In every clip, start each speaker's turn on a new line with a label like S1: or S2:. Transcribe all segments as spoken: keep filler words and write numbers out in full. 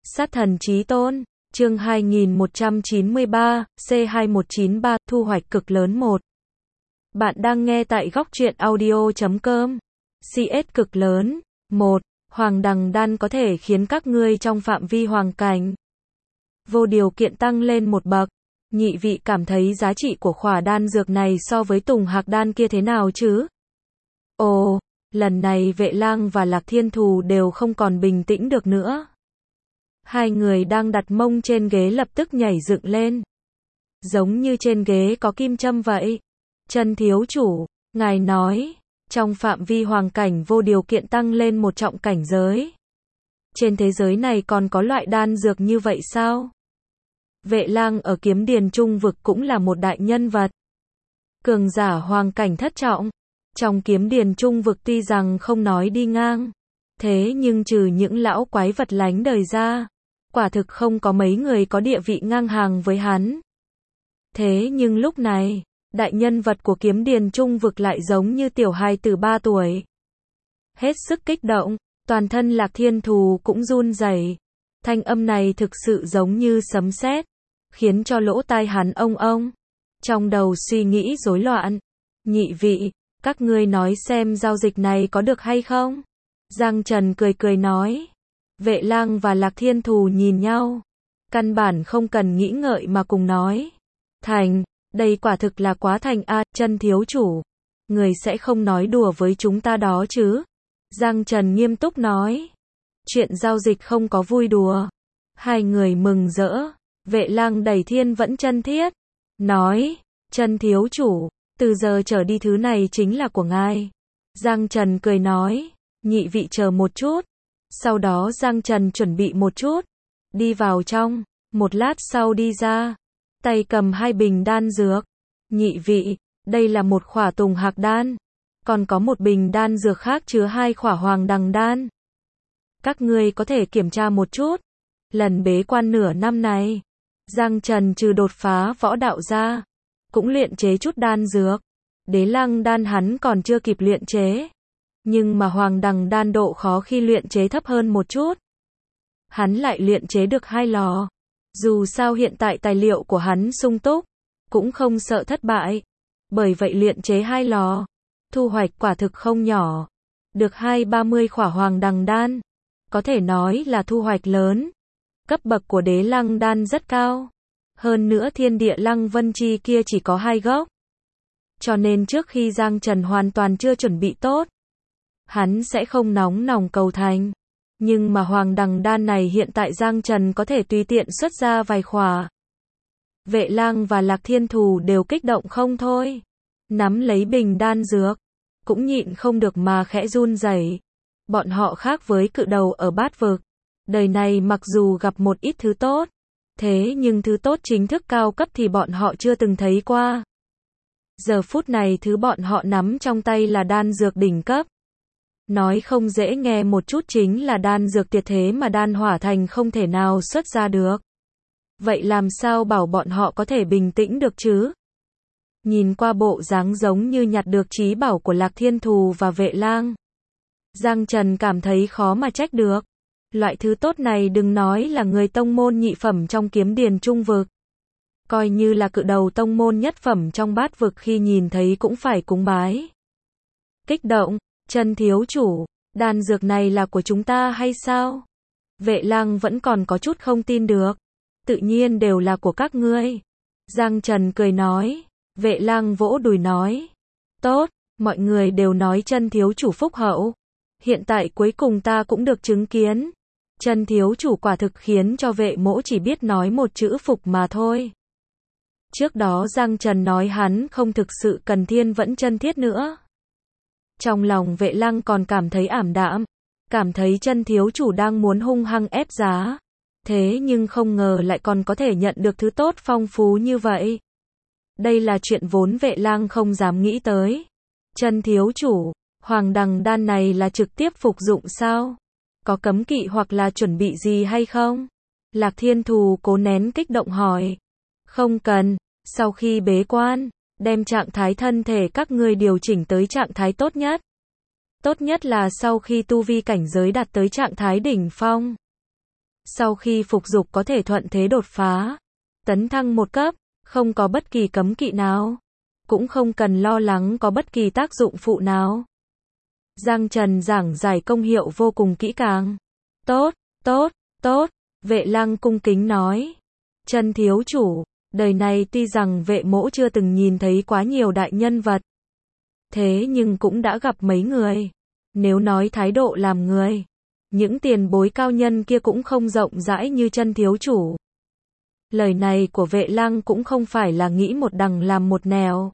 S1: Sát thần chí tôn, chương hai nghìn một trăm chín mươi ba, C hai một chín ba, thu hoạch cực lớn một. Bạn đang nghe tại góc truyện audio chấm com. xê ét cực lớn, một. Hoàng đằng đan có thể khiến các ngươi trong phạm vi hoàng cảnh vô điều kiện tăng lên một bậc. Nhị vị cảm thấy giá trị của khỏa đan dược này so với tùng hạc đan kia thế nào chứ? Ồ, lần này Vệ Lang và Lạc Thiên Thù đều không còn bình tĩnh được nữa. Hai người đang đặt mông trên ghế lập tức nhảy dựng lên. Giống như trên ghế có kim châm vậy. Chân thiếu chủ, ngài nói, trong phạm vi hoàng cảnh vô điều kiện tăng lên một trọng cảnh giới. Trên thế giới này còn có loại đan dược như vậy sao? Vệ Lang ở Kiếm Điền Trung vực cũng là một đại nhân vật. Cường giả hoàng cảnh thất trọng. Trong Kiếm Điền Trung vực tuy rằng không nói đi ngang. Thế nhưng trừ những lão quái vật lánh đời ra, quả thực không có mấy người có địa vị ngang hàng với hắn. Thế nhưng lúc này, đại nhân vật của Kiếm Điền Trung vực lại giống như tiểu hài tử ba tuổi. Hết sức kích động, toàn thân Lạc Thiên Thù cũng run rẩy. Thanh âm này thực sự giống như sấm sét, khiến cho lỗ tai hắn ông ông. Trong đầu suy nghĩ rối loạn. Nhị vị, các ngươi nói xem giao dịch này có được hay không? Giang Trần cười cười nói. Vệ Lang và Lạc Thiên Thù nhìn nhau. Căn bản không cần nghĩ ngợi mà cùng nói. Thành, đây quả thực là quá thành a, Chân thiếu chủ. Người sẽ không nói đùa với chúng ta đó chứ? Giang Trần nghiêm túc nói. Chuyện giao dịch không có vui đùa. Hai người mừng rỡ. Vệ Lang đẩy Thiên Vẫn chân thiết. Nói, Chân thiếu chủ, từ giờ trở đi thứ này chính là của ngài. Giang Trần cười nói, nhị vị chờ một chút. Sau đó Giang Trần chuẩn bị một chút. Đi vào trong, một lát sau đi ra. Tay cầm hai bình đan dược. Nhị vị, đây là một khỏa tùng hạc đan. Còn có một bình đan dược khác chứa hai khỏa hoàng đằng đan. Các ngươi có thể kiểm tra một chút. Lần bế quan nửa năm này, Giang Trần trừ đột phá võ đạo ra, cũng luyện chế chút đan dược. Đế lăng đan hắn còn chưa kịp luyện chế. Nhưng mà hoàng đằng đan độ khó khi luyện chế thấp hơn một chút. Hắn lại luyện chế được hai lò. Dù sao hiện tại tài liệu của hắn sung túc, cũng không sợ thất bại. Bởi vậy luyện chế hai lò, thu hoạch quả thực không nhỏ. Được hai ba mươi khỏa hoàng đằng đan. Có thể nói là thu hoạch lớn. Cấp bậc của đế lăng đan rất cao. Hơn nữa thiên địa lăng vân chi kia chỉ có hai gốc. Cho nên trước khi Giang Trần hoàn toàn chưa chuẩn bị tốt, hắn sẽ không nóng nòng cầu thành. Nhưng mà hoàng đằng đan này hiện tại Giang Trần có thể tùy tiện xuất ra vài khỏa. Vệ Lang và Lạc Thiên Thù đều kích động không thôi. Nắm lấy bình đan dược, cũng nhịn không được mà khẽ run rẩy. Bọn họ khác với cự đầu ở bát vực. Đời này mặc dù gặp một ít thứ tốt, thế nhưng thứ tốt chính thức cao cấp thì bọn họ chưa từng thấy qua. Giờ phút này thứ bọn họ nắm trong tay là đan dược đỉnh cấp. Nói không dễ nghe một chút chính là đan dược tuyệt thế mà đan hỏa thành không thể nào xuất ra được. Vậy làm sao bảo bọn họ có thể bình tĩnh được chứ? Nhìn qua bộ dáng giống như nhặt được trí bảo của Lạc Thiên Thù và Vệ Lang, Giang Trần cảm thấy khó mà trách được. Loại thứ tốt này đừng nói là người tông môn nhị phẩm trong Kiếm Điền Trung vực. Coi như là cự đầu tông môn nhất phẩm trong bát vực khi nhìn thấy cũng phải cúng bái. Kích động, Chân thiếu chủ, đan dược này là của chúng ta hay sao? Vệ Lang vẫn còn có chút không tin được. Tự nhiên đều là của các ngươi. Giang Trần cười nói. Vệ Lang vỗ đùi nói. Tốt, mọi người đều nói Chân thiếu chủ phúc hậu. Hiện tại cuối cùng ta cũng được chứng kiến. Chân thiếu chủ quả thực khiến cho vệ mỗ chỉ biết nói một chữ phục mà thôi. Trước đó Giang Trần nói hắn không thực sự cần Thiên Vẫn chân thiết nữa. Trong lòng Vệ Lang còn cảm thấy ảm đạm. Cảm thấy Chân thiếu chủ đang muốn hung hăng ép giá. Thế nhưng không ngờ lại còn có thể nhận được thứ tốt phong phú như vậy. Đây là chuyện vốn Vệ Lang không dám nghĩ tới. Chân thiếu chủ, hoàng đằng đan này là trực tiếp phục dụng sao? Có cấm kỵ hoặc là chuẩn bị gì hay không? Lạc Thiên Thù cố nén kích động hỏi. Không cần, sau khi bế quan, đem trạng thái thân thể các ngươi điều chỉnh tới trạng thái tốt nhất. Tốt nhất là sau khi tu vi cảnh giới đạt tới trạng thái đỉnh phong. Sau khi phục dục có thể thuận thế đột phá, tấn thăng một cấp, không có bất kỳ cấm kỵ nào, cũng không cần lo lắng có bất kỳ tác dụng phụ nào. Giang Trần giảng giải công hiệu vô cùng kỹ càng. Tốt, tốt, tốt, Vệ Lăng cung kính nói. Chân thiếu chủ, đời này tuy rằng vệ mỗ chưa từng nhìn thấy quá nhiều đại nhân vật, thế nhưng cũng đã gặp mấy người. Nếu nói thái độ làm người, những tiền bối cao nhân kia cũng không rộng rãi như chân thiếu chủ. Lời này của Vệ Lăng cũng không phải là nghĩ một đằng làm một nẻo.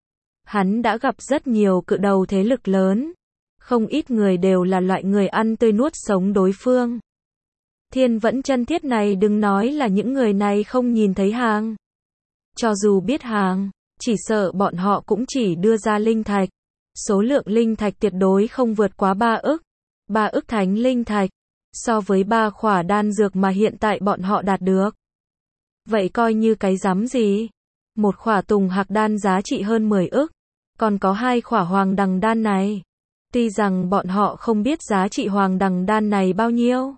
S1: Hắn đã gặp rất nhiều cự đầu thế lực lớn, không ít người đều là loại người ăn tươi nuốt sống đối phương. Thiên Vẫn Chân Thiết này đừng nói là những người này không nhìn thấy hàng. Cho dù biết hàng, chỉ sợ bọn họ cũng chỉ đưa ra linh thạch. Số lượng linh thạch tuyệt đối không vượt quá ba ức. ba ức thánh linh thạch, so với ba khỏa đan dược mà hiện tại bọn họ đạt được. Vậy coi như cái rắm gì? Một khỏa tùng hạc đan giá trị hơn mười ức, còn có hai khỏa hoàng đằng đan này. Tuy rằng bọn họ không biết giá trị hoàng đằng đan này bao nhiêu,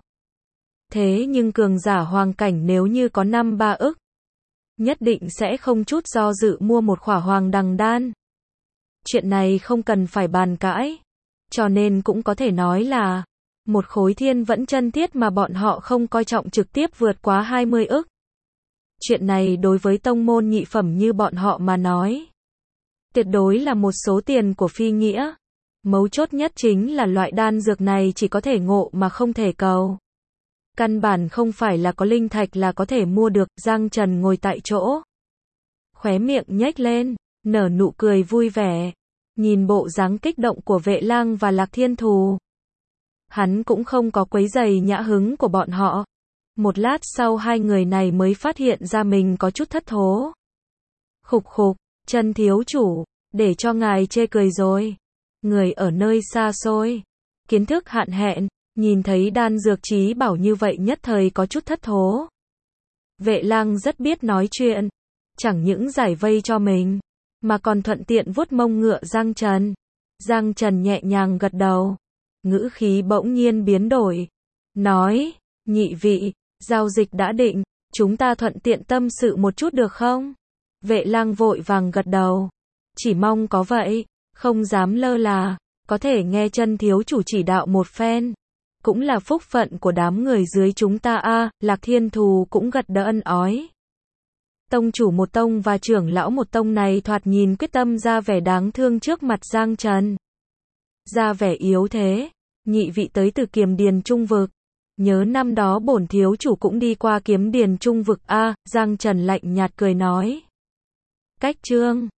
S1: thế nhưng cường giả hoàng cảnh nếu như có năm ba ức, nhất định sẽ không chút do dự mua một khỏa hoàng đằng đan. Chuyện này không cần phải bàn cãi, cho nên cũng có thể nói là một khối Thiên Vẫn Chân Thiết mà bọn họ không coi trọng trực tiếp vượt quá hai mươi ức. Chuyện này đối với tông môn nhị phẩm như bọn họ mà nói, tuyệt đối là một số tiền của phi nghĩa. Mấu chốt nhất chính là loại đan dược này chỉ có thể ngộ mà không thể cầu. Căn bản không phải là có linh thạch là có thể mua được. Giang Trần ngồi tại chỗ, khóe miệng nhếch lên, nở nụ cười vui vẻ, nhìn bộ dáng kích động của Vệ Lăng và Lạc Thiên Thù. Hắn cũng không có quấy rầy nhã hứng của bọn họ. Một lát sau hai người này mới phát hiện ra mình có chút thất thố. Khục khục, Chân thiếu chủ, để cho ngài chê cười rồi. Người ở nơi xa xôi, kiến thức hạn hẹn, nhìn thấy đan dược trí bảo như vậy nhất thời có chút thất thố. Vệ Lăng rất biết nói chuyện, chẳng những giải vây cho mình, mà còn thuận tiện vuốt mông ngựa Giang Trần. Giang Trần nhẹ nhàng gật đầu, ngữ khí bỗng nhiên biến đổi, nói, nhị vị, giao dịch đã định, chúng ta thuận tiện tâm sự một chút được không? Vệ Lăng vội vàng gật đầu, chỉ mong có vậy, không dám lơ là, có thể nghe Chân thiếu chủ chỉ đạo một phen, cũng là phúc phận của đám người dưới chúng ta a. À, Lạc Thiên Thù cũng gật đầu ân ói. Tông chủ một tông và trưởng lão một tông này thoạt nhìn quyết tâm ra vẻ đáng thương trước mặt Giang Trần. Ra vẻ yếu thế, nhị vị tới từ Kiềm Điền Trung Vực. Nhớ năm đó bổn thiếu chủ cũng đi qua Kiếm Điền Trung Vực a. À, Giang Trần lạnh nhạt cười nói. Cách chương